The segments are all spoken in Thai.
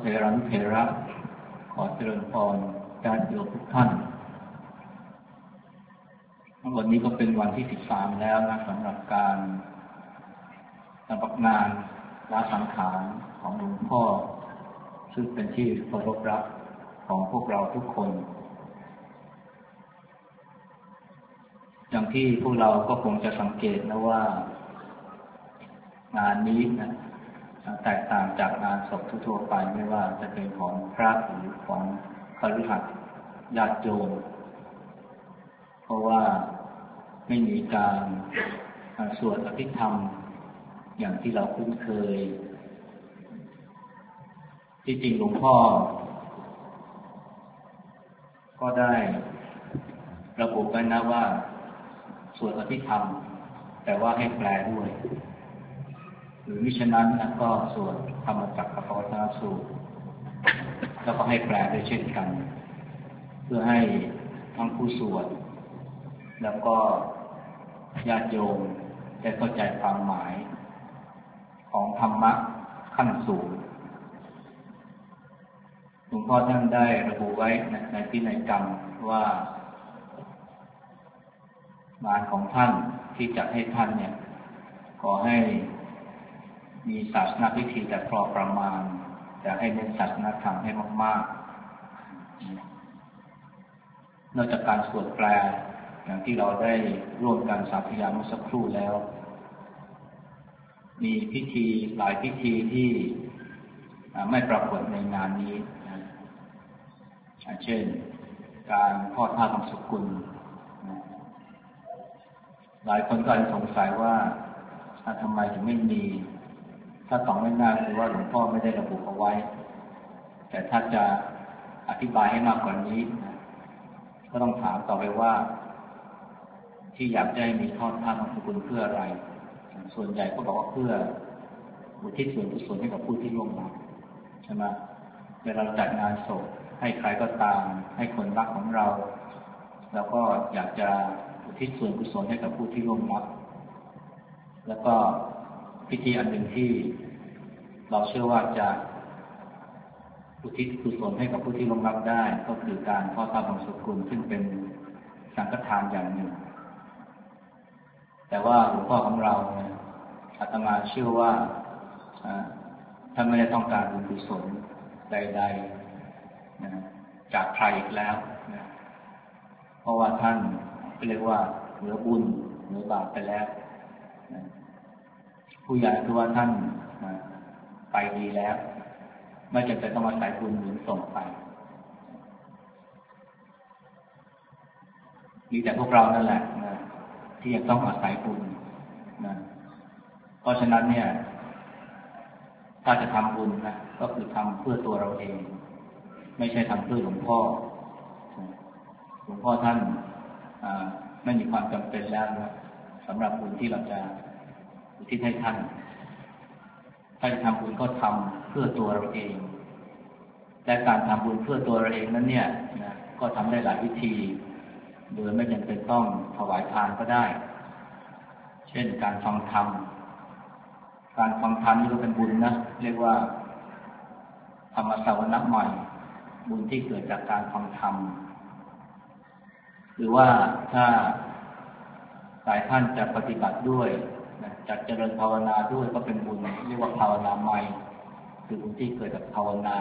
เถรานุเถระขอเจริญพรญาติโยมทุกท่านวันนี้ก็เป็นวันที่13แล้วนะสำหรับการปฏิบัติงานละสังขารของหลวงพ่อซึ่งเป็นที่เคารพรักของพวกเราทุกคนอย่างที่พวกเราก็คงจะสังเกตนะว่างานนี้นะแตกต่างจากงานศพทั่วไปไม่ว่าจะเป็นของพระหรือของคฤหัสถ์ญาติโยมเพราะว่าไม่มีการสวดอภิธรรมอย่างที่เราคุ้นเคยที่จริงหลวงพ่อก็ได้ระบุไว้นะว่าสวดอภิธรรมแต่ว่าให้แปลด้วยหรือมิฉะนั้นก็สวดธรรมจักรกับปวัตตนสูตรแล้วก็ให้แปลด้วยเช่นกันเพื่อให้ทั้งผู้สวดแล้วก็ญาติโยมได้เข้าใจความหมายของธรรมะขั้นสูงหลวงพ่อท่านได้ระบุไว้ในพินัยกรรมว่างานของท่านที่จัดให้ท่านเนี่ยขอให้มีศาสนพิธีแต่พอประมาณแต่ให้เน้นศาสนธรรมให้มากๆนอกจากการสวดแปลอย่างที่เราได้ร่วมกันสาธยายเมื่อสักครู่แล้วมีพิธีหลายพิธีที่ไม่ปรากฏในงานนี้เช่นการทอดผ้าบางสกุลหลายคนก็อาจจะสงสัยว่าทำไมถึงไม่มีถ้าตอบไม่ง่ายคือว่าหลวงพ่อไม่ได้ระบุเอาไว้แต่ถ้าจะอธิบายให้มากกว่านี้ก็ต้องถามต่อไปว่าที่อยากได้มีทอดผ้าบางสกุลเพื่ออะไรส่วนใหญ่ก็บอกว่าเพื่ออุทิศส่วนกุศลให้กับผู้ที่ล่วงลับใช่ไหมเวลาเราจัดงานศพให้ใครก็ตามให้คนรักของเราแล้วก็อยากจะอุทิศส่วนกุศลให้กับผู้ที่ล่วงลับแล้วก็พิธีอันหนึ่งที่เราเชื่อว่าจะอุทิศกุศลให้กับผู้ที่ล่วงลับได้ก็คือการทอดผ้าบางสกุลซึ่งเป็นสังฆทานอย่างหนึ่งแต่ว่าหลวงพ่อของเราอาตมาเชื่อว่าท่านไม่ได้ต้องการบุญกุศลใดๆจากใครอีกแล้วเพราะว่าท่านเรียกว่าเหลือบุญเหลือบาปไปแล้วผู้ใหญ่คือว่าท่านไปดีแล้วไม่จำเป็นต้องอาศัยบุญหนุนส่งไปมีแต่พวกเรานั่นแหละที่ยังต้องอาศัยบุญเพราะฉะนั้นเนี่ยถ้าจะทำบุญนะก็คือทำเพื่อตัวเราเองไม่ใช่ทำเพื่อหลวงพ่อหลวงพ่อท่านไม่มีความจำเป็นแล้วนะสำหรับบุญที่เราจะอุทิศให้ท่านถ้าจะทำบุญก็ทำเพื่อตัวเราเองและการทำบุญเพื่อตัวเราเองนั้นเนี่ยก็ทำได้หลายวิธีโดยไม่จำเป็นต้องถวายทานก็ได้เช่นการฟังธรรมการฟังธรรมนี่ก็เป็นบุญนะเรียกว่าธรรมสาวนะใหม่บุญที่เกิดจากการฟังธรรมหรือว่าถ้าหลายท่านจะปฏิบัติด้วยจัดเจริญภาวนาด้วยก็เป็นบุญเรียกว่าภาวนาใหม่คือบุญที่เกิดจากภาวนา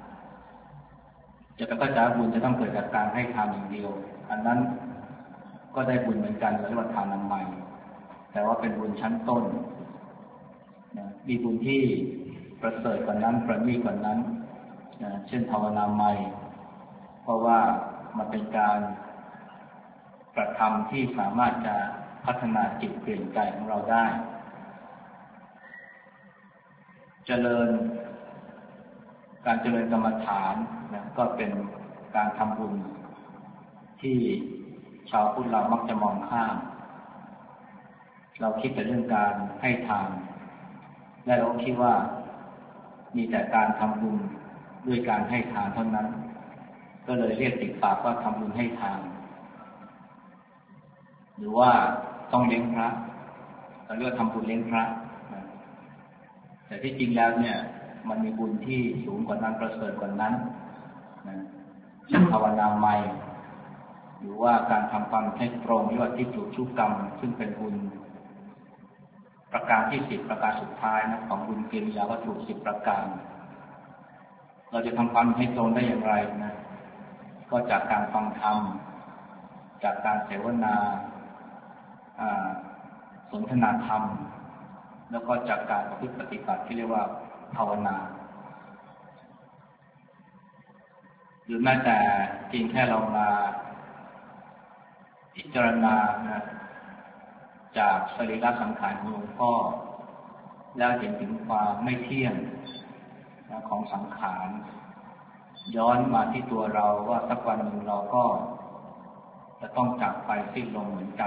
จะก็จะบุญจะต้องเกิดจากการให้ทานอย่างเดียวอันนั้นก็ได้บุญเหมือนกันเรียกว่าทานใหม่แต่ว่าเป็นบุญชั้นต้นมีบุญที่ประเสริฐกว่านั้นประณีตกว่านั้นเช่นภาวนาใหม่เพราะว่ามันเป็นการกระทำที่สามารถจะพัฒนาจิตเปลี่ยนใจของเราได้การเจริญกรรมฐานก็เป็นการทำบุญที่ชาวพุทธเรามักจะมองข้ามเราคิดแต่เรื่องการให้ทานและเราคิดว่ามีแต่การทำบุญด้วยการให้ทานเท่านั้นก็เลยเรียกติดปากว่าทำบุญให้ทานหรือว่าต้องเลี้ยงพระเราเรียกว่าทำบุญเลี้ยงพระแต่ที่จริงแล้วเนี่ยมันมีบุญที่สูงกว่านั้นประเสริฐกว่านั้นนะเช่นภาวนาใหม่หรือว่าการทำความให้ตรงที่ว่าที่ถูกชุกกรรมซึ่งเป็นบุญประการที่10ประการสุดท้ายนะของบุญกิริยาวัตถุ10ประการเราจะทำความให้ตรงได้อย่างไรนะก็จากการฟังธรรมจากการเสวนาสนทนาธรรมแล้วก็จากการประพฤติปฏิบัติที่เรียกว่าภาวนาหรือแม้แต่เพียงแค่เรามาพิจารณานะจากสรีระสังขารของหลวงพ่อแล้วเห็นถึงความไม่เที่ยงของสังขารย้อนมาที่ตัวเราว่าสักวันหนึ่งเราก็จะต้องจากไปสิ้นลมเหมือนกัน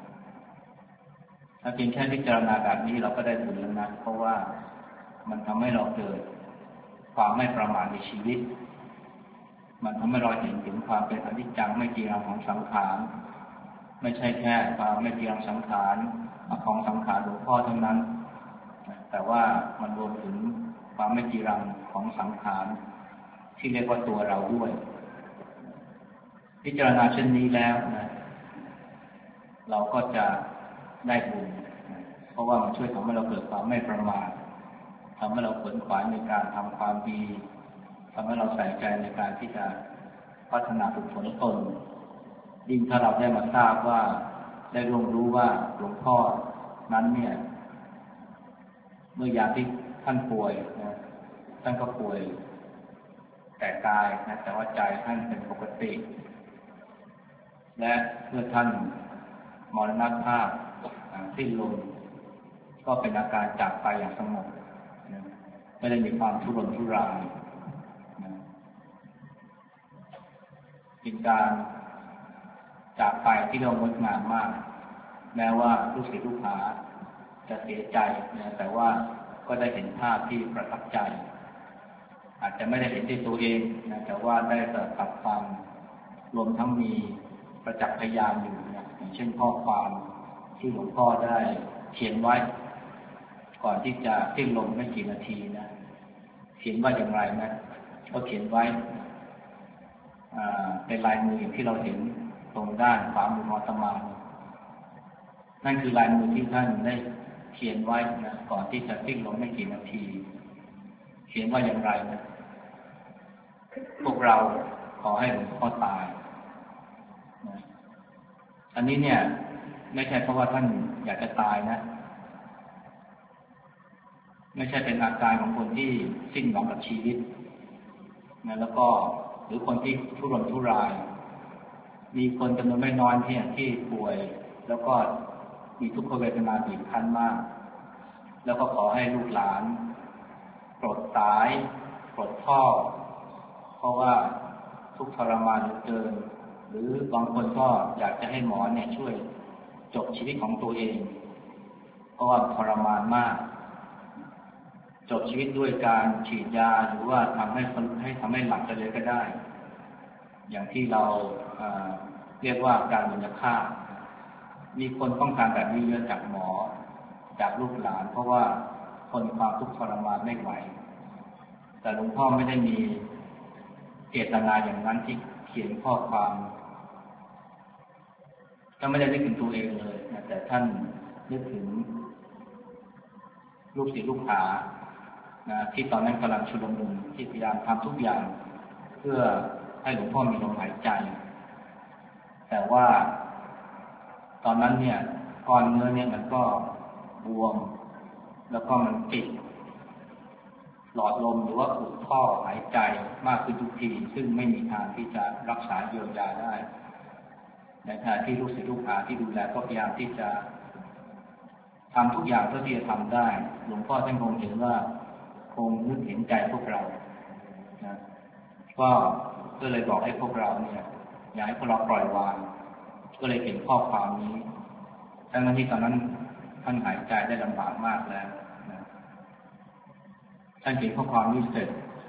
ถ้าเพียงแค่พิจารณาแบบนี้เราก็ได้บุญแล้วนะเพราะว่ามันทำให้เราเกิดความไม่ประมาทในชีวิตมันทำให้เราเห็นถึงความเป็นอนิจจังไม่จีรังของสังขารไม่ใช่แค่ความไม่จีรังสังขารของสังขารหลวงพ่อเท่านั้นแต่ว่ามันรวมถึงความไม่จีรังของสังขารที่เรียกว่าตัวเราด้วยพิจารณาเช่นนี้แล้วนะเราก็จะได้บุญเพราะว่ามันช่วยทำให้เราเกิดความไม่ประมาททำให้เราขวนขวายในการทำความดีทำให้เราใส่ใจในการที่จะพัฒนาฝึกฝนตนยิ่งถ้าเราได้มาทราบว่าได้รู้ว่าหลวงพ่อนั้นเนี่ยเมื่อยามที่ท่านป่วยนะท่านก็ป่วยแต่กายนะแต่ว่าใจท่านเป็นปกติและเมื่อท่านมรณภาพสิ้นลมก็เป็นอาการจากไปอย่างสงบนะไม่ได้มีความทุรนทุรายนะเป็นการจากไปที่เรางดงามมากแม้ว่าลูกศิษย์ลูกหาจะเสียใจนะแต่ว่าก็ได้เห็นภาพที่ประทับใจอาจจะไม่ได้เห็นด้วยตัวเองนะแต่ว่าได้สัมผัสความรวมทั้งมีประจักษ์พยานอยู่นะอย่างเช่นข้อความที่หลวงพ่อได้เขียนไว้ก่อนที่จะสิ้นลมไม่กี่นาทีนะเขียนว่าอย่างไรนะก็เขียนไว้เป็นลายมืออย่างที่เราเห็นตรงด้านขวามือของอาตมานั่นคือลายมือที่ท่านได้เขียนไว้นะก่อนที่จะสิ้นลมไม่กี่นาทีเขียนว่าอย่างไรนะพวกเราขอให้หลวงพ่อตายนะอันนี้เนี่ยไม่ใช่เพราะว่าท่านอยากจะตายนะไม่ใช่เป็นอาการของคนที่สิ้นหวังกับชีวิตนะแล้วก็หรือคนที่ทุรนทุรายมีคนจำนวนไม่น้อยที่ป่วยแล้วก็มีทุกขเวทนาบีบคั้นมากแล้วก็ขอให้ลูกหลานปลดสายปลดท่อเพราะว่าทุกทรมานเหลือเกินหรือบางคนก็อยากจะให้หมอเนี่ยช่วยจบชีวิตของตัวเองเพราะว่าทรมานมากจบชีวิตด้วยการฉีดยาหรือว่าทำให้หลับไปเลยก็ได้อย่างที่เราเรียกว่าการบรรยาฆาตมีคนต้องการแบบนี้เยอะจากหมอจากลูกหลานเพราะว่าคนความทุกข์ทรมานไม่ไหวแต่หลวงพ่อไม่ได้มีเจตนาอย่างนั้นที่เขียนข้อความก็ไม่ได้นึกถึงตัวเองเลยนะแต่ท่านนึกถึงลูกศิษย์ลูกหานะที่ตอนนั้นกำลังชุลมุนที่พยายามทำทุกอย่างเพื่อให้หลวงพ่อมีลมหายใจแต่ว่าตอนนั้นเนี่ยก้อนเนื้อเนี่ยมันก็บวมแล้วก็มันติดหลอดลมหรือว่าอุดท่อหายใจมากขึ้นทุกทีซึ่งไม่มีทางที่จะรักษาเยียวยาได้ในขณะที่ลูกศิษย์ลูกหาที่ดูแลก็พยายามที่จะทำทุกอย่างเพื่อที่จะทำได้หลวงพ่อท่านคงเห็นว่าคงนึกเห็นใจพวกเรานะก็เลยบอกให้พวกเราเนี่ยอยากให้พวกเราปล่อยวางก็เลยเขียนข้อความนี้ทั้งที่ตอนนั้นท่านหายใจได้ลำบากมากแล้วนะท่านเขียนข้อความนี้เสร็จ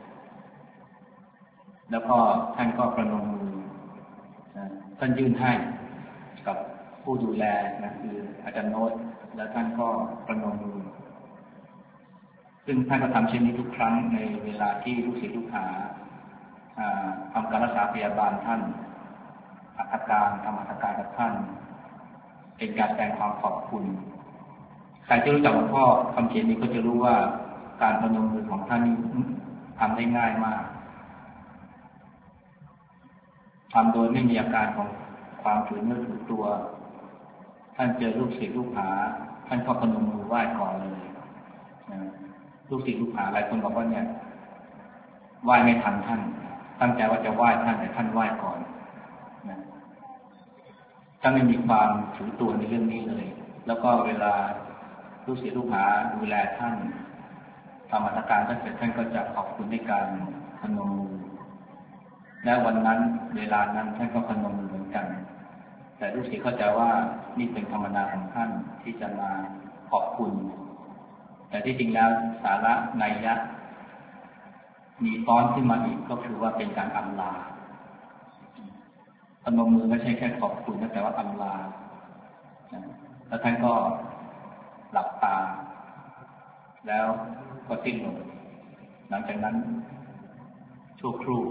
แล้วก็ท่านก็ประนมมือนะท่านยื่นให้กับผู้ดูแลนะคืออาจารย์โน้ตแล้วท่านก็ประนมมือซึ่งท่านก็ทำเช่นนี้ทุกครั้งในเวลาที่ลูกศิษย์ลูกหาทำการรักษาพยาบาลท่านอัตการทำอัตการกับท่านเป็นการแสดงความขอบคุณใครที่รู้จักหลวงพ่อคำเขียนนี้ก็จะรู้ว่าการพนมมือของท่านนี้ทำได้ง่ายมากทำโดยไม่มีอาการของความถือเนื้อถือตัวท่านเจอลูกศิษย์ลูกหาท่านก็พนมมือไหว้ก่อนเลยลูกศิษย์ลูกหาหลายคนบอกว่าเนี่ยไหว้ไม่ทันท่านตั้งใจว่าจะไหว้ท่านแต่ท่านไหว้ก่อนนะท่านไม่มีความถือตัวในเรื่องนี้เลยแล้วก็เวลาลูกศิษย์ลูกหาดูแลท่านทำอัตการท่านเสร็จท่านก็จะขอบคุณในการพนมมือและวันนั้นเวลานั้นท่านก็พนมมือเหมือนกันแต่ลูกศิษย์เข้าใจว่านี่เป็นธรรมดาของท่านที่จะมาขอบคุณแต่ที่จริงแล้วสาระนัยยะมีซ้อนขึ้นมาอีกก็คือว่าเป็นการอำลาพนมมือไม่ใช่แค่ขอบคุณแต่ว่าอำลาแล้วท่านก็หลับตาแล้วก็สิ้นลมหลังจากนั้นชั่วครู่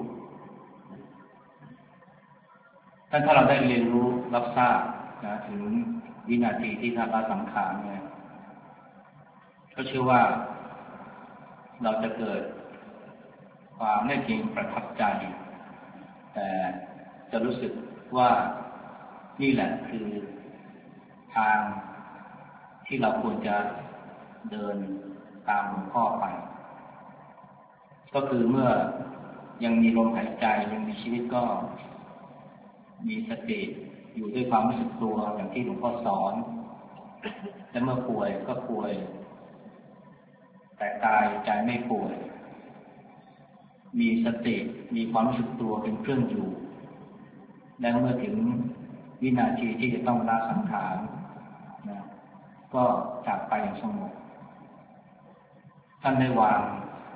ถ้าเราได้เรียนรู้รับทราบถึงวินาทีที่ท่านละสังขารเนี่ยก็เชื่อว่าเราจะเกิดความไม่เพียงประทับใจแต่จะรู้สึกว่านี่แหละคือทางที่เราควรจะเดินตามหลวงพ่อไปก็คือเมื่อยังมีลมหายใจยังมีชีวิตก็มีสติอยู่ด้วยความรู้สึกตัวอย่างที่หลวงพ่อสอนและเมื่อป่วยก็ป่วยแต่กายใจไม่ป่วยมีสติมีความรู้สึกตัวเป็นเครื่องอยู่และเมื่อถึงวินาทีที่จะต้องละสังขารก็จากไปอย่างสงบท่านได้วาง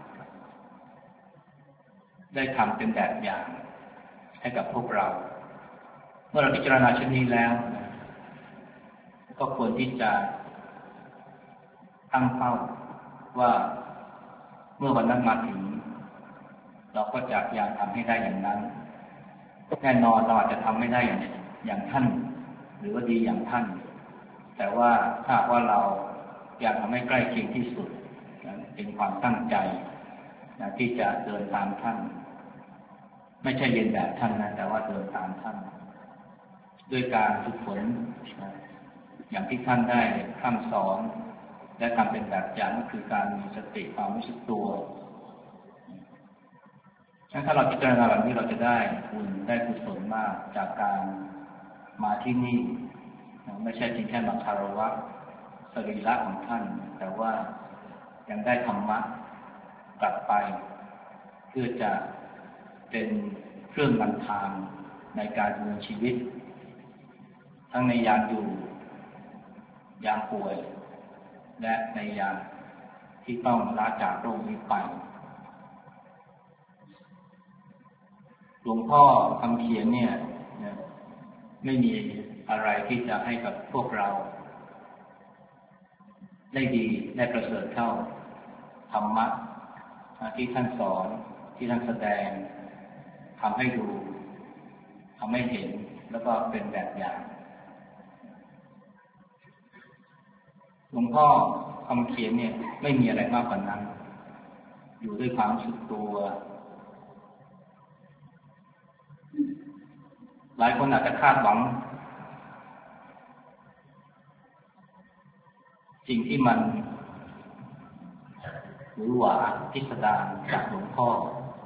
ได้ทำเป็นแบบอย่างให้กับพวกเราเมื่อเราพิจารณาเช่นนี้แล้วก็ควรที่จะตั้งเป้าว่าเมื่อวันนั้นมาถึงเราก็จะพยายามทำให้ได้อย่างนั้นแน่นอนเราอาจจะทำไม่ได้อย่างท่านหรือว่าดีอย่างท่านแต่ว่าถ้าว่าเราอยากทำให้ใกล้เคียงที่สุดเป็นความตั้งใจที่จะเดินตามท่านไม่ใช่เรียนแบบท่านนะแต่ว่าเดินตามท่านด้วยการฝึกฝนอย่างที่ท่านได้คำสอนและทำเป็นแบบอย่างก็คือการมีสติความรู้สึกตัวถ้าเราพิจารณาแบบนี้เราจะได้บุญได้กุศลมากจากการมาที่นี่ไม่ใช่เพียงแค่มาคารวะสรีระของท่านแต่ว่ายังได้ธรรมะกลับไปเพื่อจะเป็นเครื่องนำทางในการดำเนินชีวิตทั้งในยามอยู่ยามป่วยและในยามที่ต้องลาจากโลกนี้ไปหลวงพ่อคำเขียนเนี่ยไม่มีอะไรที่จะให้กับพวกเราได้ดีได้ประเสริฐเท่าธรรมะที่ท่านสอนที่ท่านแสดงทำให้ดูทำให้เห็นแล้วก็เป็นแบบอย่างหลวงพ่อคำเขียนเนี่ยไม่มีอะไรมากกว่านั้นอยู่ด้วยความรู้สึกตัวหลายคนอาจจะคาดหวังสิ่งที่มันหวือหวาพิสดารจากหลวงพ่อ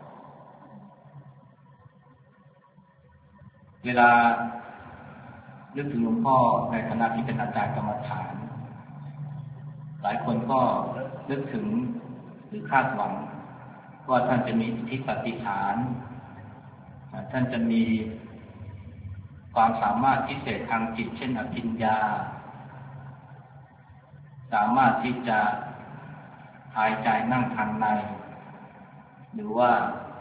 เวลานึกถึงหลวงพ่อในฐานะที่เป็นอาจารย์กรรมฐานหลายคนก็นึกถึงหรือคาดหวังว่าท่านจะมีอิทธิปาฏิหาริย์ท่านจะมีความสามารถพิเศษทางจิตเช่นอภิญญาสามารถที่จะหายใจนั่งทางในหรือว่า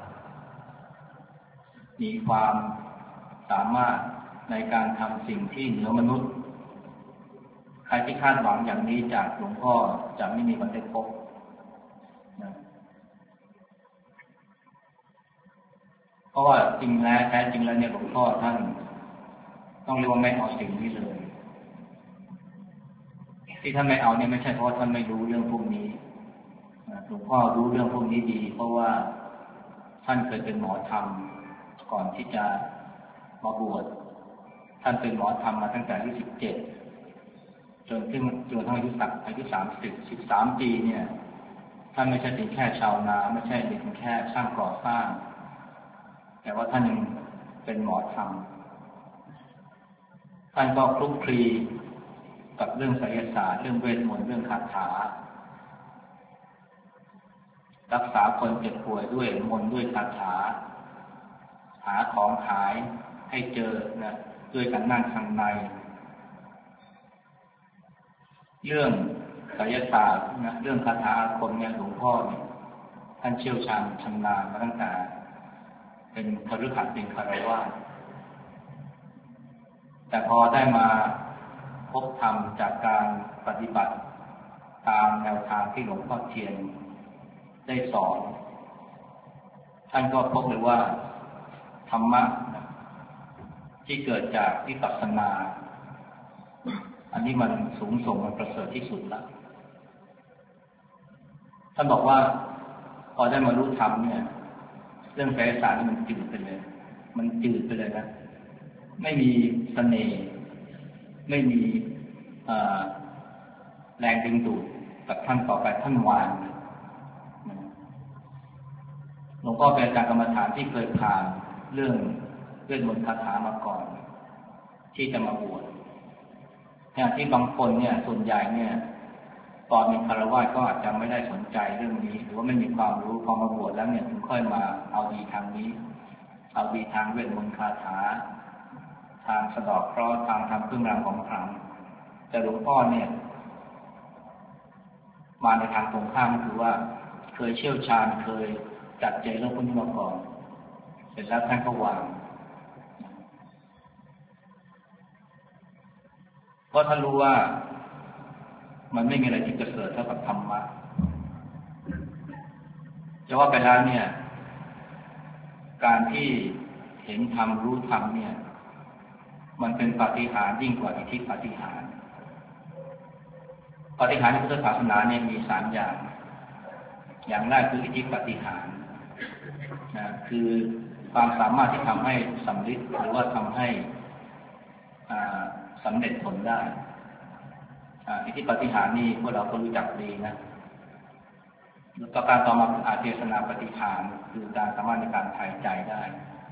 มีความสามารถในการทำสิ่งที่เหนือมนุษย์ใครที่คาดหวังอย่างนี้จากหลวงพ่อจะไม่มีวันได้พบราะว่าจริงแล้วแท้จริงแล้วเนี่ยหลวงพ่อท่านต้องเรียกว่าไม่เอาสิ่งนี้เลยที่ท่านไม่เอาเนี่ยไม่ใช่เพราะท่านไม่รู้เรื่องพวกนี้หลวงพ่อรู้เรื่องพวกนี้ดีเพราะว่าท่านเคยเป็นหมอธรรมก่อนที่จะมาบวชท่านเป็นหมอธรรมมาตั้งแต่อายุ17จนทั้งอายุ13 ปีเนี่ยท่านไม่ใช่เป็นแค่ชาวนาไม่ใช่เป็นแค่ช่างก่อสร้างแต่ว่าท่านยังเป็นหมอธรรมท่านก็คลุกคลีกับเรื่องไสยศาสตร์เรื่องเวทมนต์เรื่องคาถารักษาคนเจ็บป่วยด้วยมนต์ด้วยคาถาหาของขายให้เจอนะด้วยการนั่งข้างในเรื่องไสยศาสตร์นะเรื่องคาถาอาคมเนี่ยหลวงพ่อเนี่ยท่านเชี่ยวชาญชำนาญมาตั้งแต่เป็นคฤหัสถ์เป็นคฤหัสถ์แต่พอได้มาพบธรรมจากการปฏิบัติตามแนวทางที่หลวงพ่อเทียนได้สอนท่านก็พบเลยว่าธรรมะที่เกิดจากวิปัสสนาอันนี้มันสูงส่งมันประเสริฐที่สุดแล้วท่านบอกว่าพอได้มารู้ธรรมเนี่ยเรื่องไสยศาสตร์นี่มันจืดไปเลยนะไม่มีเสน่ห์ไม่มีแรงดึงดูดกับท่านต่อไปท่านวางหลวงพ่อเป็นอาจารย์กรรมฐานที่เคยผ่านเรื่องเวทมนต์คาถามาก่อนที่จะมาบวชที่บางคนเนี่ยส่วนใหญ่เนี่ยตอนเป็นคฤหัสถ์ก็อาจจะไม่ได้สนใจเรื่องนี้หรือว่าไม่มีความรู้พอมาบวชแล้วเนี่ยถึงค่อยมาเอาดีทางนี้เอาดีทางเวทมนต์คาถาทางสะเดาะเคราะห์ทางทำเครื่องรางของขลังแต่หลวงพ่อเนี่ยมาในทางตรงข้ามคือว่าเคยเชี่ยวชาญเคยจัดเจเรื่องพวกนี้มาก่อนเสร็จแล้วท่านก็วางเพราะท่านรู้ว่ามันไม่มีอะไรที่ประเสริฐเท่ากับธรรมะจะว่าไปแล้วเนี่ยการที่เห็นธรรมรู้ธรรมเนี่ยมันเป็นปาฏิหาริย์ยิ่งกว่าอิทธิปาฏิหาริย์ปาฏิหาริย์ในพุทธศาสนาเนี่ยมี3อย่างแรกคืออิทธิปาฏิหาริย์นะคือความสามารถที่ทำให้สำเร็จหรือว่าทำให้สำเร็จผลได้อิทธิปาฏิหาริย์นี่พวกเราก็รู้จักดีนะประการต่อมาคืออาเทศนาปาฏิหาริย์คือการสามารถในการถ่ายใจได้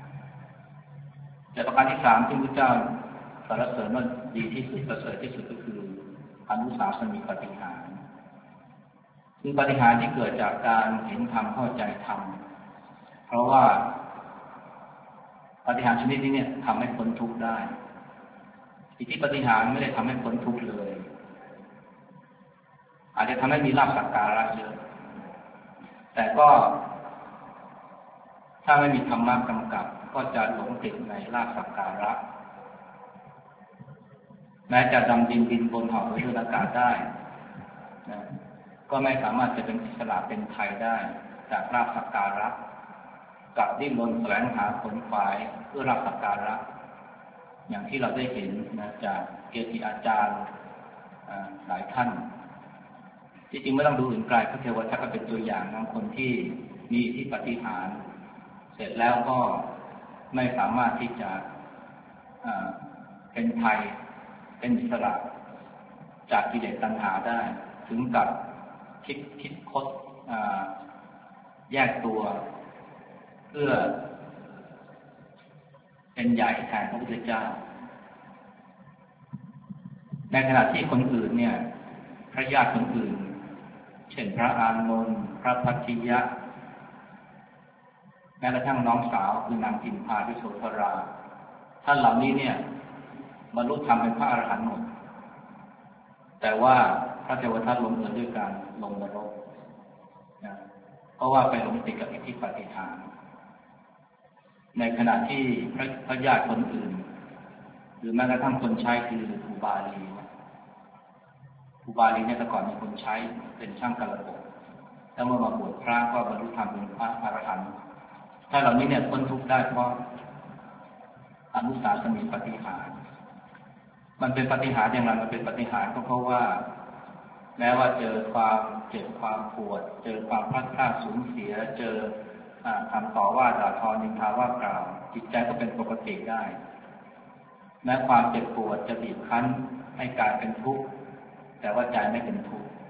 แต่ประการที่3ที่พระเจ้าสรรเสริญว่าดีที่สุดประเสริฐที่สุดก็คืออนุสาสนีปาฏิหาริย์คือปาฏิหาริย์ที่เกิดจากการเห็นธรรมเข้าใจธรรมเพราะว่าปาฏิหาริย์ชนิดนี้เนี่ยทำให้พ้นทุกข์ได้อิทธิปาฏิหาริย์ไม่ได้ทำให้พ้นทุกข์เลยอาจจะทำให้มีลาภสักการะเยอะแต่ก็ถ้าไม่มีธรรมะกำกับก็จะหลงติดในลาภสักการะแม้จะดำดินบินบนเหาะด้วยอากาศได้นะก็ไม่สามารถจะเป็นอิสระเป็นไทยได้จากลาภสักการะกับดิ้นรนแสวงหาผลขวายเพื่อลาภสักการะอย่างที่เราได้เห็นนะจากเกจิอาจารย์หลายท่านจริงๆไม่ต้องดูอื่นไกลพระเทวทัตก็เป็นตัวอย่างของคนที่มีอิทธิปาฏิหาริย์เสร็จแล้วก็ไม่สามารถที่จะเป็นไทยเป็นอิสระจากกิเลสตัณหาได้ถึงกับคิดคดแยกตัวเพื่อเป็นใหญ่แทนพระพุทธเจ้าในขณะที่คนอื่นเนี่ยพระญาติคนอื่นเช่นพระอานนท์พระพัทธิยะแม้กระทั่งน้องสาวคือนางพิมพาวิโสธราท่านเหล่านี้เนี่ยบรรลุธรรมเป็นพระอรหันต์หมดแต่ว่าพระเทวทัตลงเอยด้วยการลงนรกนะเพราะว่าไปหลงติดกับอิทธิปาฏิหาริย์ในขณะที่พระญาติคนอื่นหรือแม้กระทั่งคนใช้คืออุบาลีเนี่ยแต่ก่อนมีคนใช้เป็นช่างกระโปรงแล้วเมื่อมาบวชพระก็บรรลุธรรมเป็นพระอรหันต์ถ้าเหล่านี้เนี่ยพ้นทุกข์ได้เพราะอนุสาสนีปาฏิหาริย์มันเป็นปาฏิหาริย์อย่างไรมันเป็นปาฏิหาริย์ก็เพราะว่าแม้ว่าเจอความเจ็บความปวดเจอความพลาดพลาดสูญเสียเจอคำต่อว่าด่าทอนินทาว่ากล่าวจิตใจก็เป็นปกติได้แม้ความเจ็บปวดจะบีบคั้นให้กายเป็นทุกข์แต่ว่าใจไม่เป็นทุกข์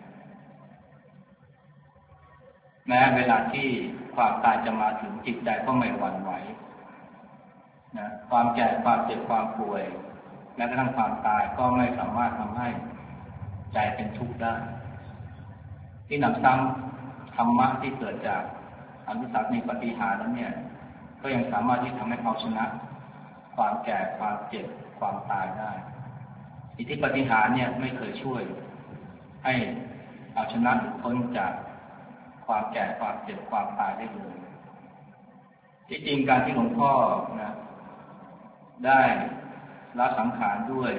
แม้เวลาที่ความตายจะมาถึงจิตใจก็ไม่หวั่นไหวนะความแก่ความเจ็บความป่วยแม้กระทั่งความตายก็ไม่สามารถทำให้ใจเป็นทุกข์ได้ที่นำซ้ำธรรมะที่เกิดจากอนุสัสนีปาฏิหาริย์นั้นเนี่ยก็ยังสามารถที่ทำให้เอาชนะความแก่ความเจ็บความตายได้อิทธิปาฏิหาริย์เนี่ยไม่เคยช่วยให้เอาชนะหรือพ้นจากความแก่ความเจ็บความตายได้เลยที่จริงการที่หลวงพ่อนะได้ละสังขารด้วย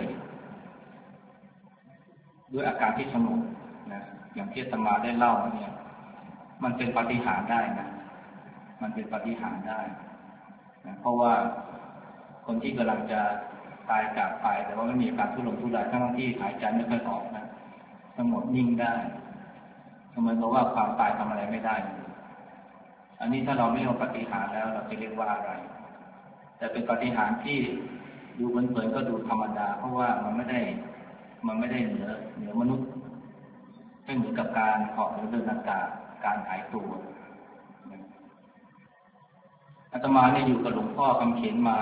อาการที่สงบนะอย่างที่อาตมาได้เล่าเนี่ยมันเป็นปาฏิหาริย์ได้นะมันเป็นปาฏิหาริย์ได้นะเพราะว่าคนที่กำลังจะตายจากไปแต่ว่าไม่มีการทุรนทุรายทั้งที่หายใจไม่ค่อยออกนะสงบนิ่งได้ทำไมเพราะว่าความตายทำอะไรไม่ได้อันนี้ถ้าเราไม่เอาปาฏิหาริย์แล้วเราจะเรียกว่าอะไรแต่เป็นปาฏิหาริย์ที่ดูเผินๆก็ดูธรรมดาเพราะว่ามันไม่ได้เหนือมนุษย์ไม่เหมือนกับการเหาะหรือเดินอากาศการหายตัวอาตมาเนี่ยอยู่กับหลวงพ่อคำเขียนมา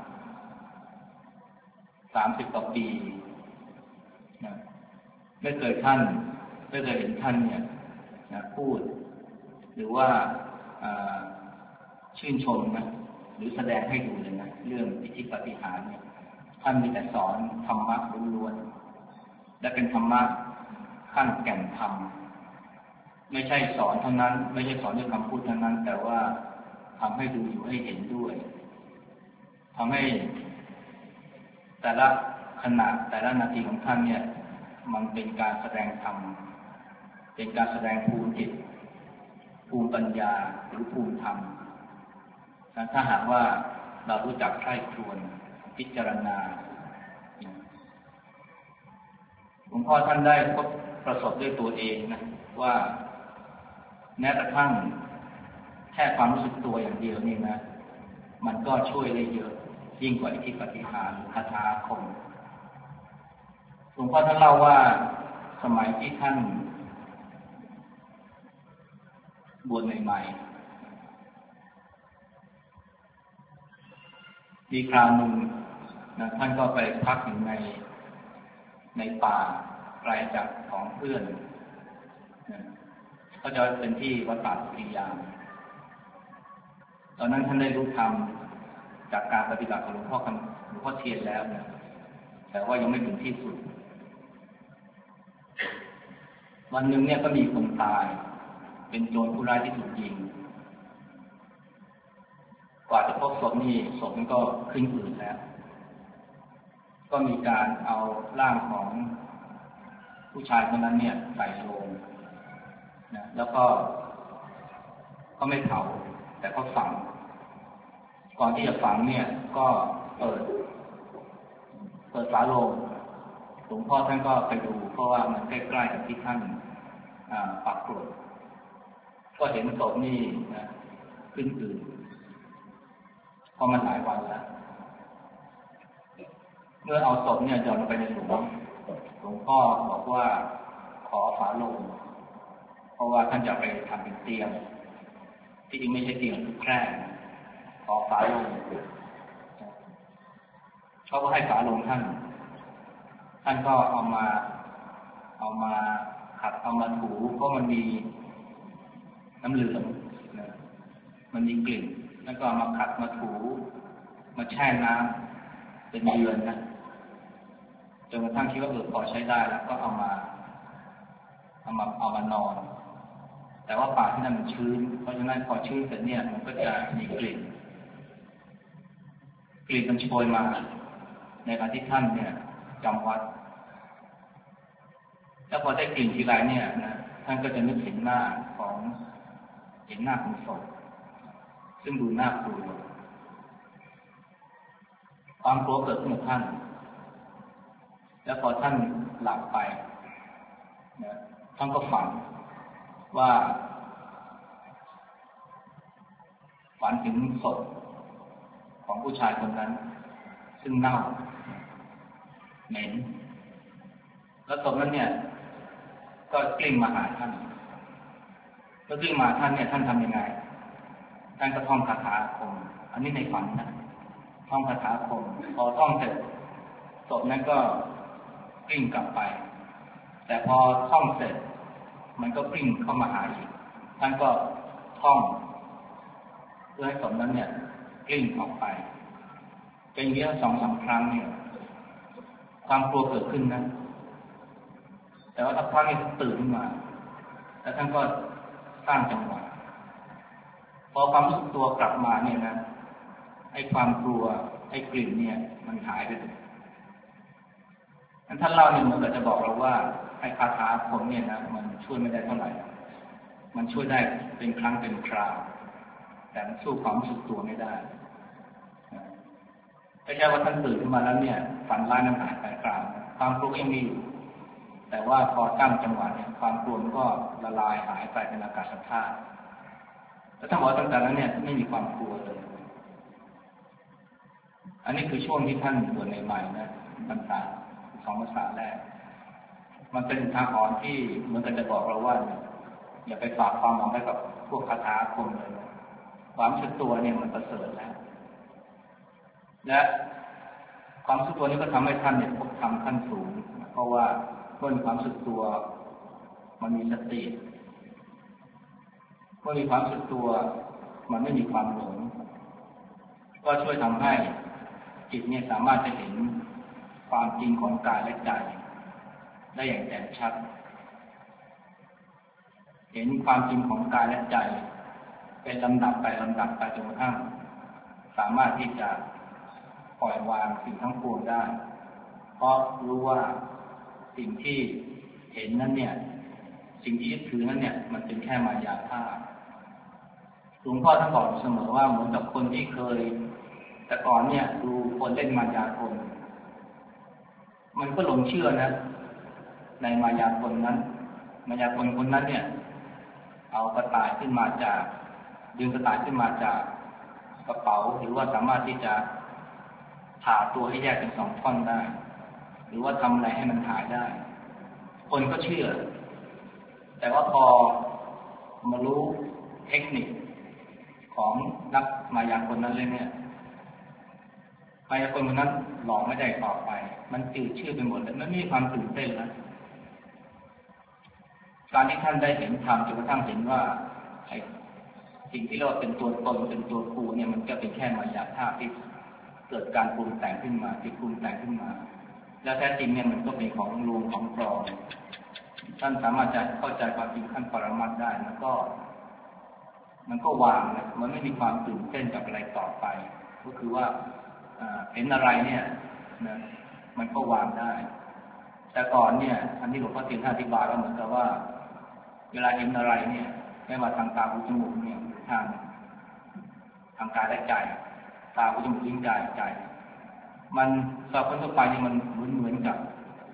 30 กว่าปีนะไม่เคยเห็นท่านเนี่ยนะพูดหรือว่าชื่นชมนะหรือแสดงให้ดูเลยนะเรื่องอิทธิปาฏิหาริย์เนี่ยท่านมีแต่สอนธรรมะล้วนๆและเป็นธรรมะขั้นแก่นธรรมไม่ใช่สอนเท่านั้นไม่ใช่สอนด้วยคำพูดเท่านั้นแต่ว่าทำให้ดูอยู่ให้เห็นด้วยทำให้แต่ละขณะแต่ละนาทีของท่านเนี่ยมันเป็นการแสดงธรรมเป็นการแสดงภูมิจิตภูมิปัญญาหรือภูมิธรรมถ้าหากว่าเรารู้จักใคร่ครวญพิจารณาหลวงพ่อท่านได้พบประสบด้วยตัวเองนะว่าแม้กระทั่งแค่ความรู้สึกตัวอย่างเดียวนี่นะมันก็ช่วยได้เยอะยิ่งกว่าอิทธิปาฏิหาริย์คาถาอาคมหลวงพ่อท่านเล่าว่าสมัยที่ท่านบวชใหม่ๆมีคราวหนึ่งนะท่านก็ไปพักอยู่ในป่าไกลจากของเพื่อนนะก็จะเป็นที่วัดป่าสุริยามตอนนั้นท่านได้รู้ธรรมจากการปฏิบัติของหลวงพ่อเทียนแล้วนะแต่ว่ายังไม่ถึงที่สุดวันหนึ่งเนี่ยก็มีคนตายเป็นโจรผู้ร้ายที่ถูกยิงกว่าจะพบศพนี่ศพมันก็ขึ้นอืดแล้วก็มีการเอาร่างของผู้ชายคนนั้นเนี่ยใส่โลงนะแล้วก็ไม่เผาแต่ก็ฝังก่อนที่จะฝังเนี่ยก็เปิดฝาโลงหลวงพ่อท่านก็ไปดูเพราะว่ามันใกล้ๆกับที่ท่านปักกรดก็เห็นศพนี่นะขึ้นอืดเพราะมันหลายวันแล้วเมื่อเอาศพเนี่ยหย่อนลงไปในหลุมหลวงพ่อบอกว่าขอฝาโลงเพราะว่าท่านจะไปทำเป็นเตียงที่จริงไม่ใช่เตียงคือแคร่ขอฝาโลงเขาก็ให้ฝาโลงท่านก็เอามาขัดเอามาถูเพราะมันมีน้ำเหลืองนะมันมีกลิ่นแล้วก็มาขัดมาถูมาแช่น้ำเป็นเดือนนะจนกระทั่งคิดว่าพอใช้ได้แล้วก็เอามานอนแต่ว่าป่าที่นั่นมันชื้นเพราะฉะนั้นพอชื้นเสร็จเนี่ยมันก็จะมีกลิ่นมันโชยมาในการที่ท่านเนี่ยจำวัดแล้วพอได้กลิ่นทีไรเนี่ยนะท่านก็จะนึกเห็นหน้าของศพซึ่งดูน่ากลัวความกลัวเกิดขึ้นกับท่านแล้วพอท่านหลับไปท่านก็ฝันถึงศพของผู้ชายคนนั้นซึ่งเน่าเหม็นแล้วศพนั้นเนี่ยก็กลิ้งมาหาท่านแล้วกลิ้งมาท่านเนี่ยท่านทำยังไงท่านก็ท่องคาถาอาคมอันนี้ในฝันนะท่องคาถาอาคมพอท่องเสร็จศพนั้นก็กลิ้งกลับไปแต่พอท่องเสร็จมันก็กลิ้งเข้ามาหาอีกท่านก็ท่องเพื่อให้ศพนั้นเนี่ยกลิ้งออกไปเป็นอย่างนี้2-3 ครั้งเนี่ยความกลัวเกิดขึ้นนะแต่ว่าถ้าพระนี่ตื่นขึ้นมาแล้วท่านก็สร้างจังหวะพอความรู้สึกตัวกลับมาเนี่ยนะไอ้ความกลัวไอ้กลิ่นเนี่ยมันหายไปเลยท่านเล่าเนี่ยเหมือนกับจะบอกเราว่าไอ้คาถาอาคมเนี่ยนะมันช่วยไม่ได้เท่าไหร่มันช่วยได้เป็นครั้งเป็นคราวแต่มันสู้ความรู้สึกตัวไม่ได้ไม่ใช่ว่าท่านตื่นขึ้นมาแล้วเนี่ยฝันร้ายนั้นหายไปกลางความกลัวยังมีอยู่แต่ว่าพอตั้งจังหวะเนี่ยความกลัวมันก็ละลายหายไปเป็นอากาศธาตุแล้วถ้าบอกตั้งแต่นั้นเนี่ยไม่มีความกลัวเลยอันนี้คือช่วงที่ท่านบวชใหม่ๆนะพรรษา2 พรรษาแรกมันเป็นทางอ่อนที่เหมือนกันจะบอกเราว่าอย่าไปฝากความหวังไว้กับพวกคาถาอาคมเลยความรู้สึกตัวเนี่ยมันประเสริฐแล้วและความรู้สึกตัวนี้ก็ทำให้ท่านเนี่ยพบธรรมขั้นสูงเพราะว่าเมื่อมีความรู้สึกตัวมันมีสติเมื่อมีความรู้สึกตัวมันไม่มีความหลงก็ช่วยทำให้จิตเนี่ยสามารถจะเห็นความจริงของกายและใจได้อย่างแจ่มชัดเห็นความจริงของกายและใจเป็นลำดับไปจนกระทั่งสามารถที่จะปล่อยวางสิ่งทั้งปวงได้เพราะรู้ว่าสิ่งที่เห็นนั้นเนี่ยสิ่งที่ยึดถือนั้นเนี่ยมันเป็นแค่มายาธาตุหลวงพ่อท่านบอกเสมอว่าเหมือนกับคนที่เคยแต่ก่อนเนี่ยดูคนเล่นมายากลมันก็หลงเชื่อนะในมายากลนั้นมายากลคนนั้นเนี่ยเอากระต่ายขึ้นมาจากดึงกระต่ายขึ้นมาจากกระเป๋าหรือว่าสามารถที่จะผ่าตัวให้แยกเป็น2 ท่อนได้หรือว่าทำอะไรให้มันหายได้คนก็เชื่อแต่ว่าพอมารู้เทคนิคของนักมายากลนั้นเลยเนี่ยมายากลคนนั้นหลอกไม่ได้ต่อไปมันจืดชืดไปหมดแล้วมันไม่มีความตื่นเต้นแล้วการที่ท่านได้เห็นธรรมจนกระทั่งเห็นว่าไอ้สิ่งที่เราเป็นตัวตนเป็นตัวกูเนี่ยมันก็เป็นแค่มายาธาตุที่เกิดการปรุงแต่งขึ้นมาที่ปรุงแต่งขึ้นมาแล้วแท้จริงเนี่ยมันก็เป็นของลวงของปลอมท่านสามารถจะเข้าใจความจริงขั้นปรมัตถ์ได้มันก็วางนะมันไม่มีความตื่นเต้นกับอะไรต่อไปก็คือว่าเห็นอะไรเนี่ยนะมันก็วางได้แต่ก่อนเนี่ยอันนี้หลวงพ่อเทียนอธิบายก็เหมือนกับว่าเวลาเห็นอะไรเนี่ยไม่ว่าทางตาหูจมูกเนี่ยทางกายและใจตาหูจมูกลิ้นกายใจมันสอบคนทั่วไปนี่มันเหมือนกับ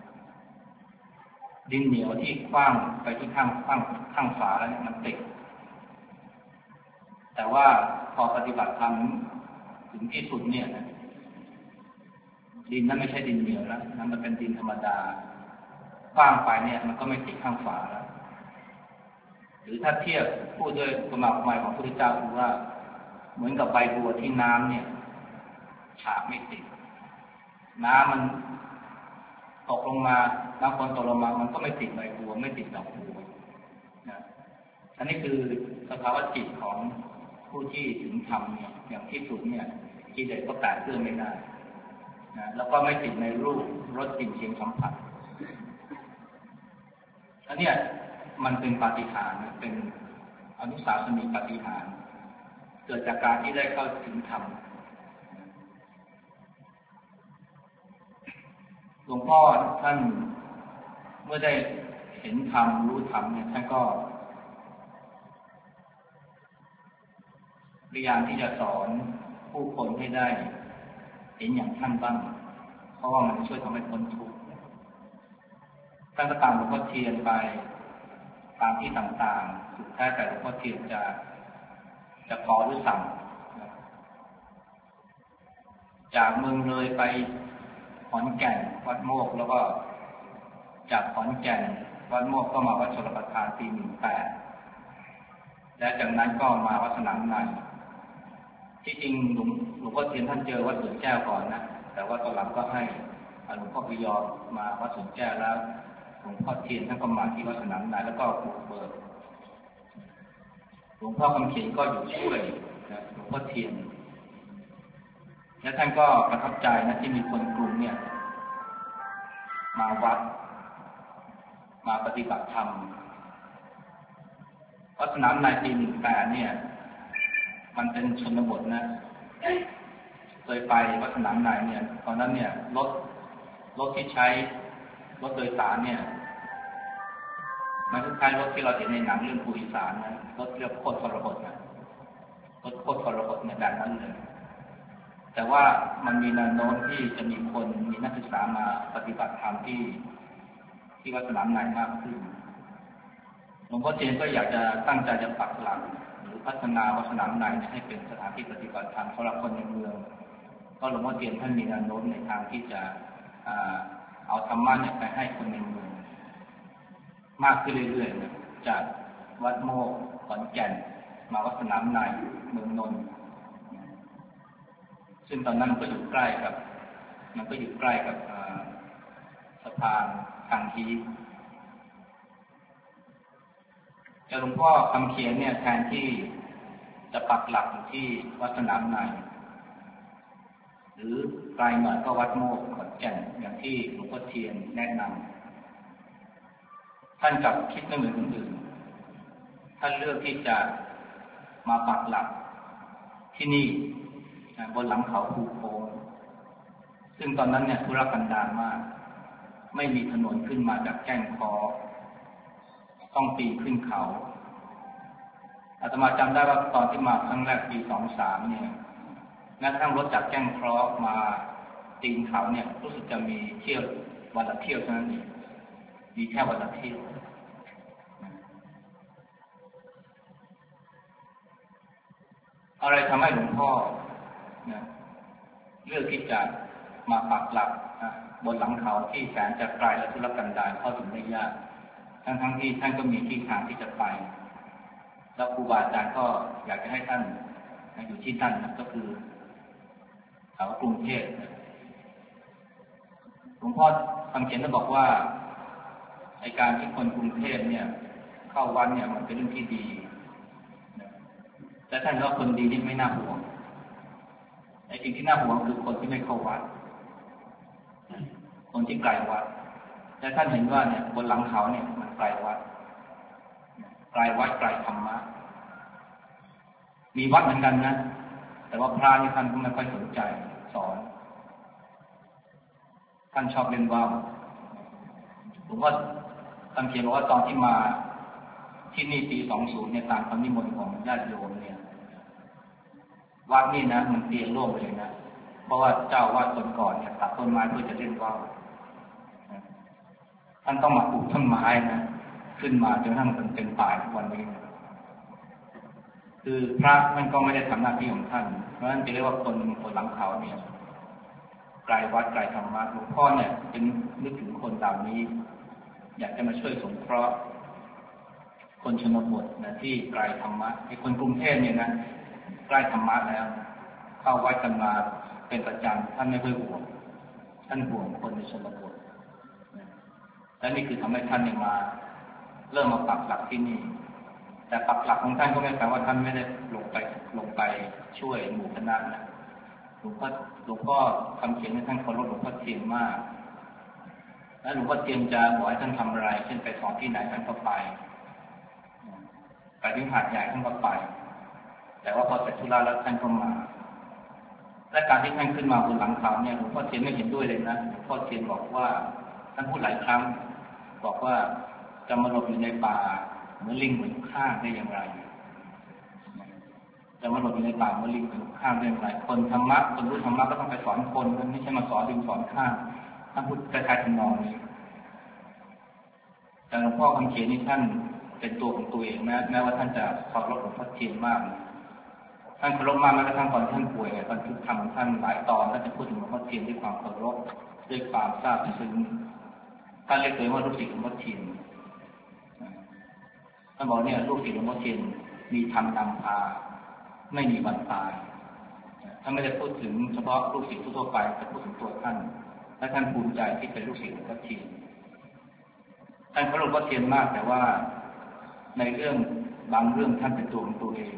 ดินเหนียวที่คว้างไปที่ข้างฝาแล้วเนี่ยมันติดแต่ว่าพอปฏิบัติธรรมถึงที่สุดเนี่ยนะดินนั้นไม่ใช่ดินเหนียวแล้วนั้นมันเป็นดินธรรมดาคว้างไปเนี่ยมันก็ไม่ติดข้างฝาแล้วหรือถ้าเทียบพูดด้วยประมาณของพระพุทธเจ้าคือว่าเหมือนกับใบบัวที่น้ำเนี่ยฉาบไม่ติดน้ำมันตกลงมาน้ำฝนตกลงมามันก็ไม่ติดใบบัวไม่ติดดอกบัวนะอันนี้คือสภาวะจิตของผู้ที่ถึงธรรมเนี่ยอย่างที่สุดเนี่ยกิเลสก็แตะเตื้อไม่ได้นะแล้วก็ไม่ติดในรูปรสกลิ่นเสียงสัมผัสอันนี้มันเป็นปาฏิหาริย์เป็นอนุสาสนีปาฏิหาริย์เกิดจากการที่ได้เข้าถึงธรรมหลวงพ่อท่านเมื่อได้เห็นธรรมรู้ธรรมเนี่ยท่านก็ เพยายามที่จะสอนผู้คนให้ได้เห็นอย่างท่านบ้างเพราะว่ามันช่วยทำให้พ้นทุกข์ท่านก็ตามหลวงพ่อเทียนไปตามที่ต่างๆสุดท้ายแต่หลวงพ่อเทียนจะขอหรือสั่งจากเมืองเลยไปขอนแก่นวัดโมกแล้วก็จากขอนแก่นวัดโมกก็มาวัดชลประทานปี18และจากนั้นก็มาวัดสนามในที่จริงหลวงพ่อเทียนท่านเจอวัดสวนแก้วก่อนนะแต่ว่าตอนหลังก็ให้หลวงพ่อพยอมมาวัดสวนแก้วแล้วหลวงพ่อเทียนท่านก็มาที่วัดสนามในแล้วก็บุกเบิกหลวงพ่อคำเขียนก็อยู่ช่วยนะหลวงพ่อเทียนและท่านก็ประทับใจนะที่มีคนกลุ่มเนี่ยมาวัดมาปฏิบัติธรรมวัดสนามในปี18เนี่ยมันเป็นชนบทนะเคยไปวัดสนามในเนี่ยตอนนั้นเนี่ยรถที่ใช้รถโดยสารเนี่ยมันคล้ายๆรถที่เราเห็นในหนังเรื่องภูอีสานนะรถเรียกโคตรทรหดนะรถโคตรทรหดเนี่ยแบบนั้นเลยแต่ว่ามันมีแนวโน้มที่จะมีคนมีนักศึกษามาปฏิบัติธรรมที่วัดสนามในมากขึ้นหลวงพ่อเทียนก็อยากจะตั้งใจจะปักหลักหรือพัฒนาวัดสนามในให้เป็นสถานที่ปฏิบัติธรรมสำหรับคนในเมืองก็หลวงพ่อเทียนท่านมีแนวโน้มในทางที่จะเอาธรรมะเนี่ยไปให้คนในเมืองมากขึ้นเรื่อยๆนะจากวัดโมกขอนแก่นมาวัดสนามในเมืองนนท์ซึ่งตอนนั้นมันก็อยู่ใกล้กับสะพานทางทีแต่หลวงพ่อคำเขียนเนี่ยแทนที่จะปักหลักอยู่ที่วัดสนามในหรือไกลหน่อยก็วัดโมกขอนแก่นอย่างที่หลวงพ่อเทียนแนะนำท่านกลับคิดไม่เหมือนคนอื่นท่านเลือกที่จะมาปักหลักที่นี่บนหลังเขาภูโพงซึ่งตอนนั้นเนี่ยธุรกันดารมากไม่มีถนนขึ้นมาจากแก้งคอต้องปีนขึ้นเขาอาตมาจำได้ว่าตอนที่มาครั้งแรกปี23เนี่ยแม้กระทั่งรถจากแก้งเคราะห์มาตีนเขาเนี่ยรู้สึกจะมีเที่ยววันละเที่ยวเท่านั้นเองมีแค่วันละเที่ยวอะไรทำให้หลวงพ่อเลือกที่จะมาปักหลักบนหลังเขาที่แสนจะไกลและทุรกันดารเข้าถึงได้ยากทั้งที่ท่านก็มีที่ทางที่จะไปแล้วครูบาอาจารย์ก็อยากจะให้ท่านอยู่ที่นั่นก็คือแถวกรุงเทพหลวงพ่อคำเขียนได้บอกว่าในการที่คนกรุงเทพเนี่ยเข้าวัดเนี่ยมันเป็นเรื่องที่ดีแต่ท่านว่าคนดีนี่ไม่น่าห่วงไอ้สิ่งที่น่าห่วงคือคนที่ไม่เข้าวัดคนที่ไกลวัดแต่ท่านเห็นว่าเนี่ยบนหลังเขาเนี่ยมันไกลวัดไกลธรรมะมีวัดเหมือนกันนะแต่ว่าพระนี่ท่านก็ไม่ค่อยสนใจสอนท่านชอบเล่นว่าวผมว่าท่านเขียนบอกว่าตอนที่มาที่นี่ปี20เนี่ยตามคำนิมนต์ของญาติโยมเนี่ยวัดนี่นะมันเตียงโล่งเลยนะเพราะว่าเจ้าวาดคนก่อนเนี่ยตัดต้นไม้เพื่อจะเล่นว่าวท่านต้องมาปลูกต้นไม้นะขึ้นมาจนทั้งเป็นป่าทุกวันนี้คือพระท่านก็ไม่ได้ทำหน้าที่ของท่านเพราะฉะนั้นจะเรียกว่าคนหลังเขาเนี่ยไกลวัดไกลธรรมะหลวงพ่อเนี่ยจึงนึกถึงคนเหล่านี้อยากจะมาช่วยสงเคราะห์คนชนบทนะที่ไกลธรรมะไอ้คนกรุงเทพเนี่ยนะใกล้ธรรมะแล้วเข้าวัดกันมาเป็นประจำท่านไม่ค่อยห่วงท่านห่วงคนในชนบทและนี่คือทำให้ท่านมาเริ่มมาปักหลักที่นี่แต่ปักหลักของท่านก็ไม่แปลว่าท่านไม่ได้ลงไปช่วยหมู่คณะนะหลวงพ่อคำเขียนให้ท่านเคารพหลวงพ่อเทียนมากและหลวงพ่อเทียนจะบอกให้ท่านทำอะไรเช่นไปสอนที่ไหนท่านก็ไปที่หาดใหญ่ท่านก็ไปแต่ว่าพอเสร็จธุระแล้วท่านก็มาและการที่ท่านขึ้นมาบนหลังเขาเนี่ยหลวงพ่อเทียนไม่เห็นด้วยเลยนะหลวงพ่อเทียนบอกว่าท่านพูดหลายครั้งบอกว่าจะมาหลบอยู่ในป่าเหมือนลิงเหมือนข้างได้อย่างไรแต่มันหลบอยู่ในป่ามันลิงข้ามเรื่องอะไรคนธรรมะคนรู้ธรรมะก็ต้องไปสอนคนมันไม่ใช่มาสอนลิงสอนข้ามท่านพูดคล้ายๆทำนองนี้แต่หลวงพ่อคำเขียนนี่ท่านเป็นตัวของตัวเองแม้ว่าท่านจะเคารพหลวงพ่อเทียนมากท่านเคารพมากแม้กระทั่งตอนท่านป่วยตอนที่ทำท่านหลายตอนท่านจะพูดถึงหลวงพ่อเทียนด้วยความเคารพด้วยความซาบซึ้งท่านเรียกตัวเองว่าลูกศิษย์หลวงพ่อเทียนท่านบอกเนี่ยลูกศิษย์หลวงพ่อเทียนมีธรรมนำพาไม่มีวันตายท่านไม่ได้พูดถึงเฉพาะลูกศิษย์ทั่วไปแต่พูดถึงตัวท่านและท่านภูมิใจที่เป็นลูกศิษย์หลวงพ่อเทียนท่านเคารพหลวงพ่อเทียนมากแต่ว่าในเรื่องบางเรื่องท่านเป็นตัวของตัวเอง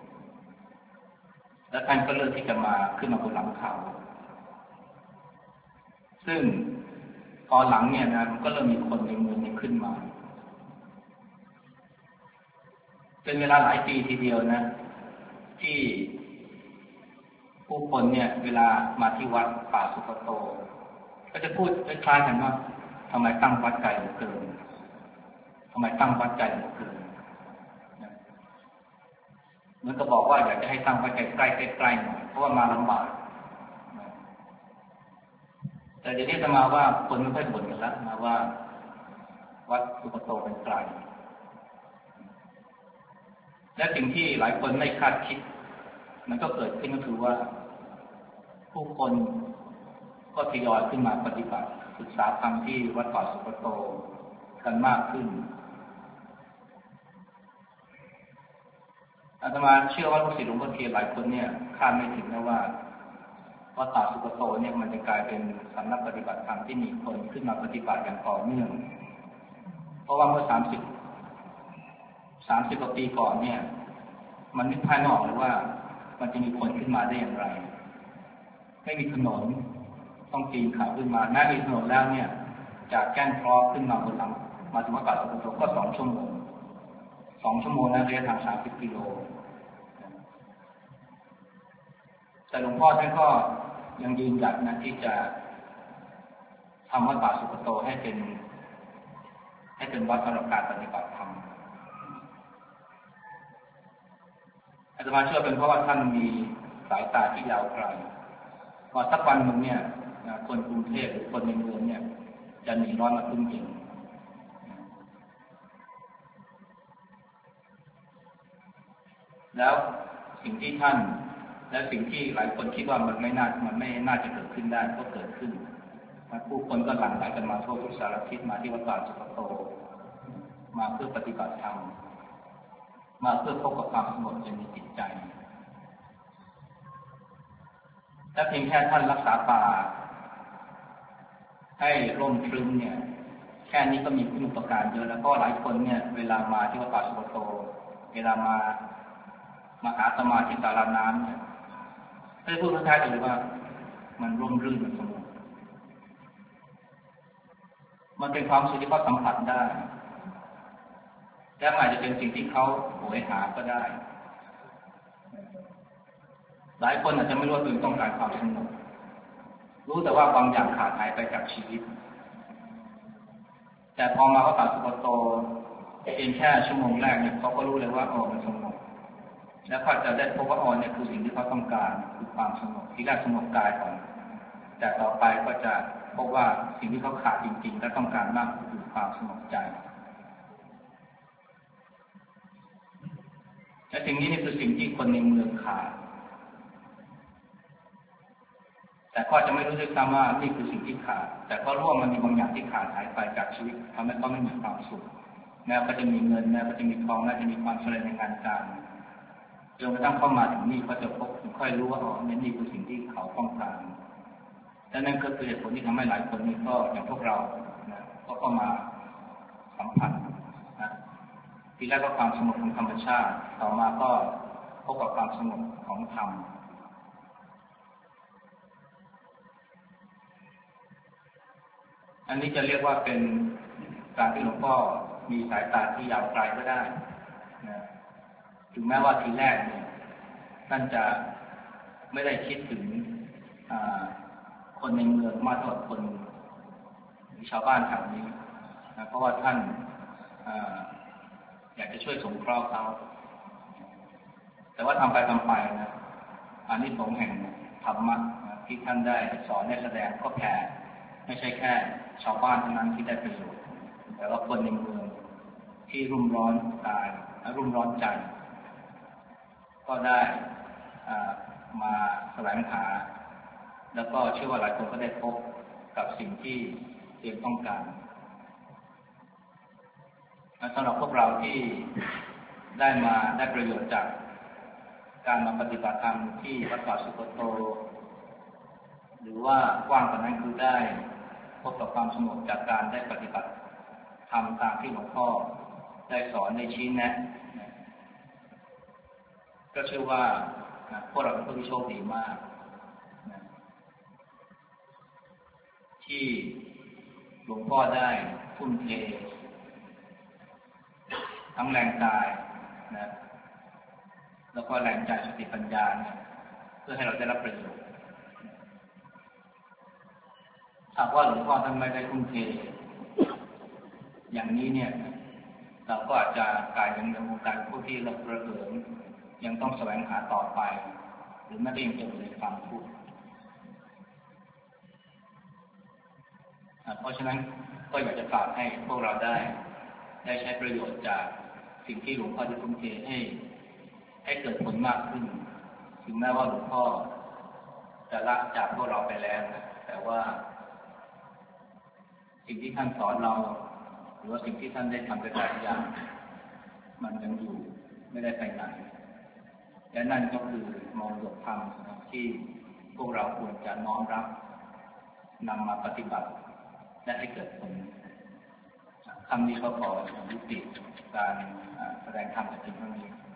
และท่านก็เลือกที่จะมาขึ้นมาบนหลังเขาซึ่งตอนหลังเนี่ยนะมันก็เริ่มมีคนในเมืองนี้ขึ้นมาเป็นเวลาหลายปีทีเดียวนะที่ผู้คนเนี่ยเวลามาที่วัดป่าสุกโตก็จะพูดคล้ายๆกันว่าทำไมตั้งวัดไกลเหลือเกินทำไมตั้งวัดไกลเหลือเกินมันก็บอกว่าอยากจะให้ตั้งวัดใกล้ๆใกล้ๆหน่อยเพราะว่ามาลำบากแต่เดี๋ยวนี้จะมาว่าคนไม่ค่อยบ่นกันแล้วนะว่าวัดสุกโตเป็นไกลและสิ่งที่หลายคนไม่คาดคิดมันก็เกิดขึ้นก็คือว่าผู้คนก็ทยอยขึ้นมาปฏิบัติศึกษาธรรมที่วัดป่าสุกโตกันมากขึ้นอาตมาเชื่อว่าลูกศิษย์หลวงพ่อเทียนหลายคนเนี่ยคาดไม่ถึงนะว่าวัดป่าสุกโตเนี่ยมันจะกลายเป็นสำนักปฏิบัติธรรมที่มีคนขึ้นมาปฏิบัติอย่างต่อเนื่องเพราะว่าเมื่อ30 กว่าปีก่อนเนี่ยมันนึกภายนอกเลยว่ามันจะมีคนขึ้นมาได้อย่างไรไม่มีถนนต้องปีนเขาขึ้นมาแม้มีถนนแล้วเนี่ยจากแก้งคลอขึ้นมาบนหลังมาถึงวัดป่าสุกโตก็2 ชั่วโมงนะระยะทาง30 กิโลแต่หลวงพ่อท่านก็ยังยืนหยัดนะที่จะทำวัดป่าสุกโตให้เป็นวัดสำหรับการปฏิบัติธรรมอาตมาเชื่อเป็นเพราะว่าท่านมีสายตาที่ยาวไกลพอสักวันหนึ่งเนี่ยคนกรุงเทพหรือคนในเมืองเนี่ยจะหนีร้อนมาพึ่งเย็นแล้วสิ่งที่ท่านและสิ่งที่หลายคนคิดว่ามันไม่น่าจะเกิดขึ้นได้ก็เกิดขึ้นผู้คนก็หลั่งไหลกันมาทั่วทุกสารทิศมาที่วัดป่าสุกโตมาเพื่อปฏิบัติธรรมมาเพื่อพบกับความสงบในจิตใจถ้าเพียงแค่ท่านรักษาป่าให้ร่มครึ้มเนี่ยแค่นี้ก็มีคุณูปการเยอะแล้วก็หลายคนเนี่ยเวลามาที่วัดป่าสุกโตเวลามาหาสมาธิสาราน้ำเนี่ยได้พูดท้ายๆกันเลยว่ามันร่มรื่นมันสงบมันเป็นความสุขที่เขาสัมผัสได้และอาจจะเป็นสิ่งที่เขาโหยหาก็ได้หลายคนอาจจะไม่รู้ว่าตัวเองต้องการความสงบรู้แต่ว่าบางอย่างขาดหายไปจากชีวิตแต่พอมาวัดป่าสุกโตเพียงแค่ชั่วโมงแรกเนี่ยเขาก็รู้เลยว่ามันสงบแล้วเขาจะได้พบว่าเนี่ยคือสิ่งที่เขาต้องการคือความสงบที่แรกสงบกายก่อนแต่ต่อไปก็จะพบว่าสิ่งที่เขาขาดจริงๆและต้องการมากคือความสงบใจและสิ่งนี้นี่คือสิ่งที่คนในเมืองขาดแต่ก็จะไม่รู้ด้วยซ้ำว่านี่คือสิ่งที่ขาดแต่ก็รู้ว่ามันมีบางอย่างที่ขาดหายไปจากชีวิตทำให้เขาไม่มีความสุขแม้ก็จะมีเงินแม้ก็จะมีทองแม้จะมีความสำเร็จในงานการจนกระทั่งเข้ามาถึงนี่เขาจะพบค่อยรู้ว่านี่คือสิ่งที่เขาต้องการและนั่นก็คือเหตุผลที่ทำให้หลายคนนี่ก็อย่างพวกเรานะก็มาสัมผัสนะทีแรกก็ความสงบของธรรมชาติต่อมาก็พบกับความสงบของธรรมอันนี้จะเรียกว่าเป็นการที่หลวงพ่อมีสายตาที่ยาวไกลก็ได้นะถึงแม้ว่าทีแรกเนี่ยท่านจะไม่ได้คิดถึงคนในเมืองมากเท่าคนชาวบ้านแถวนี้นะเพราะว่าท่านอยากจะช่วยสงเคราะห์เขาแแต่ว่าทำไปนะอานิสงส์แห่งธรรมะที่ท่านได้สอนได้แสดงก็แผ่ไม่ใช่แค่ชาวบ้านเท่านั้นที่ได้ประโยชน์แต่ว่าคนในเมืองที่รุ่มร้อนกายและรุ่มร้อนใจก็ได้มาแสวงหาแล้วก็เชื่อว่าหลายคนก็ได้พบกับสิ่งที่ตัวเองต้องการสำหรับพวกเราที่ได้ประโยชน์จากการมาปฏิบัติธรรมที่วัดป่าสุกโตหรือว่ากว้างกว่านั้นคือได้พบกับความสงบจากการได้ปฏิบัติธรรมตามที่หลวงพ่อได้สอนได้ชี้แนะก็เชื่อว่าพวกเราเป็นผู้ที่โชคดีมากที่หลวงพ่อได้ทุ่มเททั้งแรงกายนะแล้วก็แรงใจสติปัญญาเนี่ยเพื่อให้เราได้รับประโยชน์หากว่าหลวงพ่อท่านไม่ได้ทุ่มเทอย่างนี้เนี่ยเราก็อาจจะกลายเป็นวงการผู้ที่ระเหิดยังต้องแสวงหาต่อไปหรือไม่ได้ยังจมอยู่ในความทุกข์เพราะฉะนั้นก็อยากจะฝากให้พวกเราได้ใช้ประโยชน์จากสิ่งที่หลวงพ่อได้ทุ่มเทให้เกิดผลมากขึ้นถึงแม้ว่าหลวงพ่อจะละจากพวกเราไปแล้วนะแต่ว่าสิ่งที่ท่านสอนเราหรือว่าสิ่งที่ท่านได้ทำไปหลายอย่างมันยังอยู่ไม่ได้ไปไหนและนั่นก็คือมรดกธรรมที่พวกเราควรจะน้อมรับนำมาปฏิบัติและให้เกิดผลคำนี้ก็ขอยุติการแสดงธรรมแต่เพียงเท่านี้